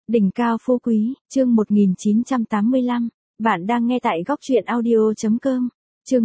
Đỉnh cao phú quý, chương 1985. Bạn đang nghe tại góc truyện audio.com. Chương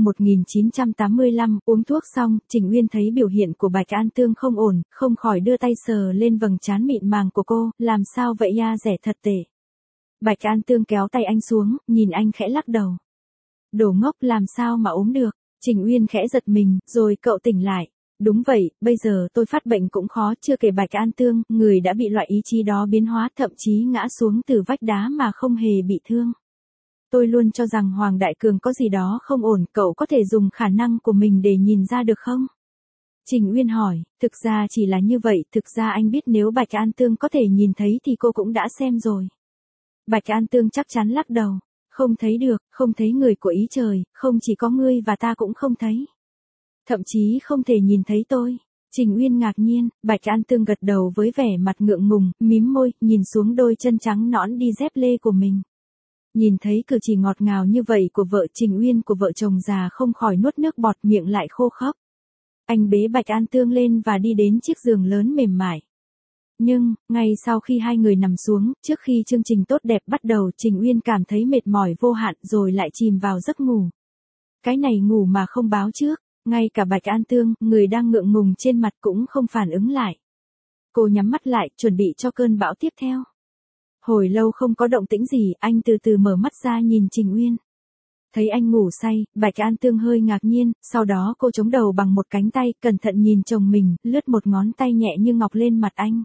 1985, uống thuốc xong, Trình Uyên thấy biểu hiện của Bạch An Tương không ổn, không khỏi đưa tay sờ lên vầng trán mịn màng của cô, làm sao vậy ya, rẻ thật tệ. Bạch An Tương kéo tay anh xuống, nhìn anh khẽ lắc đầu. Đồ ngốc, làm sao mà ốm được. Trình Uyên khẽ giật mình, rồi cậu tỉnh lại. Đúng vậy, bây giờ tôi phát bệnh cũng khó, chưa kể Bạch An Tương, người đã bị loại ý chí đó biến hóa, thậm chí ngã xuống từ vách đá mà không hề bị thương. Tôi luôn cho rằng Hoàng Đại Cường có gì đó không ổn, cậu có thể dùng khả năng của mình để nhìn ra được không? Trình Uyên hỏi, thực ra chỉ là như vậy, thực ra anh biết nếu Bạch An Tương có thể nhìn thấy thì cô cũng đã xem rồi. Bạch An Tương chắc chắn lắc đầu, không thấy được, không thấy người của ý trời, không chỉ có ngươi và ta cũng không thấy. Thậm chí không thể nhìn thấy tôi. Trình Uyên ngạc nhiên, Bạch An Tương gật đầu với vẻ mặt ngượng ngùng, mím môi, nhìn xuống đôi chân trắng nõn đi dép lê của mình. Nhìn thấy cử chỉ ngọt ngào như vậy của vợ Trình Uyên, của vợ chồng già, không khỏi nuốt nước bọt, miệng lại khô khốc. Anh bế Bạch An Tương lên và đi đến chiếc giường lớn mềm mại. Nhưng, ngay sau khi hai người nằm xuống, trước khi chương trình tốt đẹp bắt đầu, Trình Uyên cảm thấy mệt mỏi vô hạn rồi lại chìm vào giấc ngủ. Cái này ngủ mà không báo trước. Ngay cả Bạch An Tương, người đang ngượng ngùng trên mặt cũng không phản ứng lại. Cô nhắm mắt lại, chuẩn bị cho cơn bão tiếp theo. Hồi lâu không có động tĩnh gì, anh từ từ mở mắt ra nhìn Trình Uyên. Thấy anh ngủ say, Bạch An Tương hơi ngạc nhiên, sau đó cô chống đầu bằng một cánh tay, cẩn thận nhìn chồng mình, lướt một ngón tay nhẹ như ngọc lên mặt anh.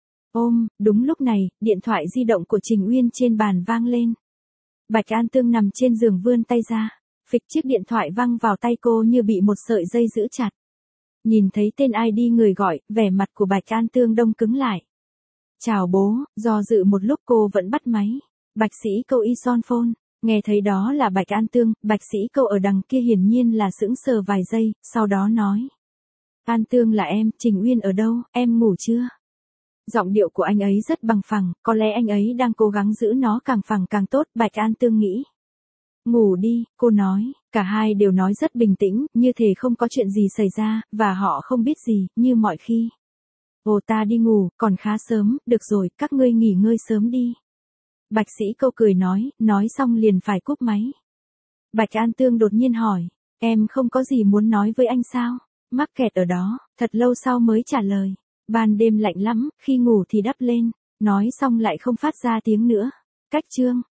Đúng lúc này, điện thoại di động của Trình Uyên trên bàn vang lên. Bạch An Tương nằm trên giường vươn tay ra. Phịch, chiếc điện thoại văng vào tay cô như bị một sợi dây giữ chặt. Nhìn thấy tên ID người gọi, vẻ mặt của Bạch An Tương đông cứng lại. Chào bố, do dự một lúc cô vẫn bắt máy. Bạch Sĩ Câu Ison phone. Nghe thấy đó là Bạch An Tương, Bạch Sĩ Câu ở đằng kia hiển nhiên là sững sờ vài giây, sau đó nói. An Tương là em, Trình Uyên ở đâu, em ngủ chưa? Giọng điệu của anh ấy rất bằng phẳng, có lẽ anh ấy đang cố gắng giữ nó càng phẳng càng tốt, Bạch An Tương nghĩ. Ngủ đi, cô nói, cả hai đều nói rất bình tĩnh, như thể không có chuyện gì xảy ra, và họ không biết gì, như mọi khi. Ta đi ngủ, còn khá sớm, được rồi, các ngươi nghỉ ngơi sớm đi. Bạch Sĩ Câu cười nói xong liền phải cúp máy. Bạch An Tương đột nhiên hỏi, em không có gì muốn nói với anh sao? Mắc kẹt ở đó, thật lâu sau mới trả lời. Ban đêm lạnh lắm, khi ngủ thì đắp lên, nói xong lại không phát ra tiếng nữa. Cách chương.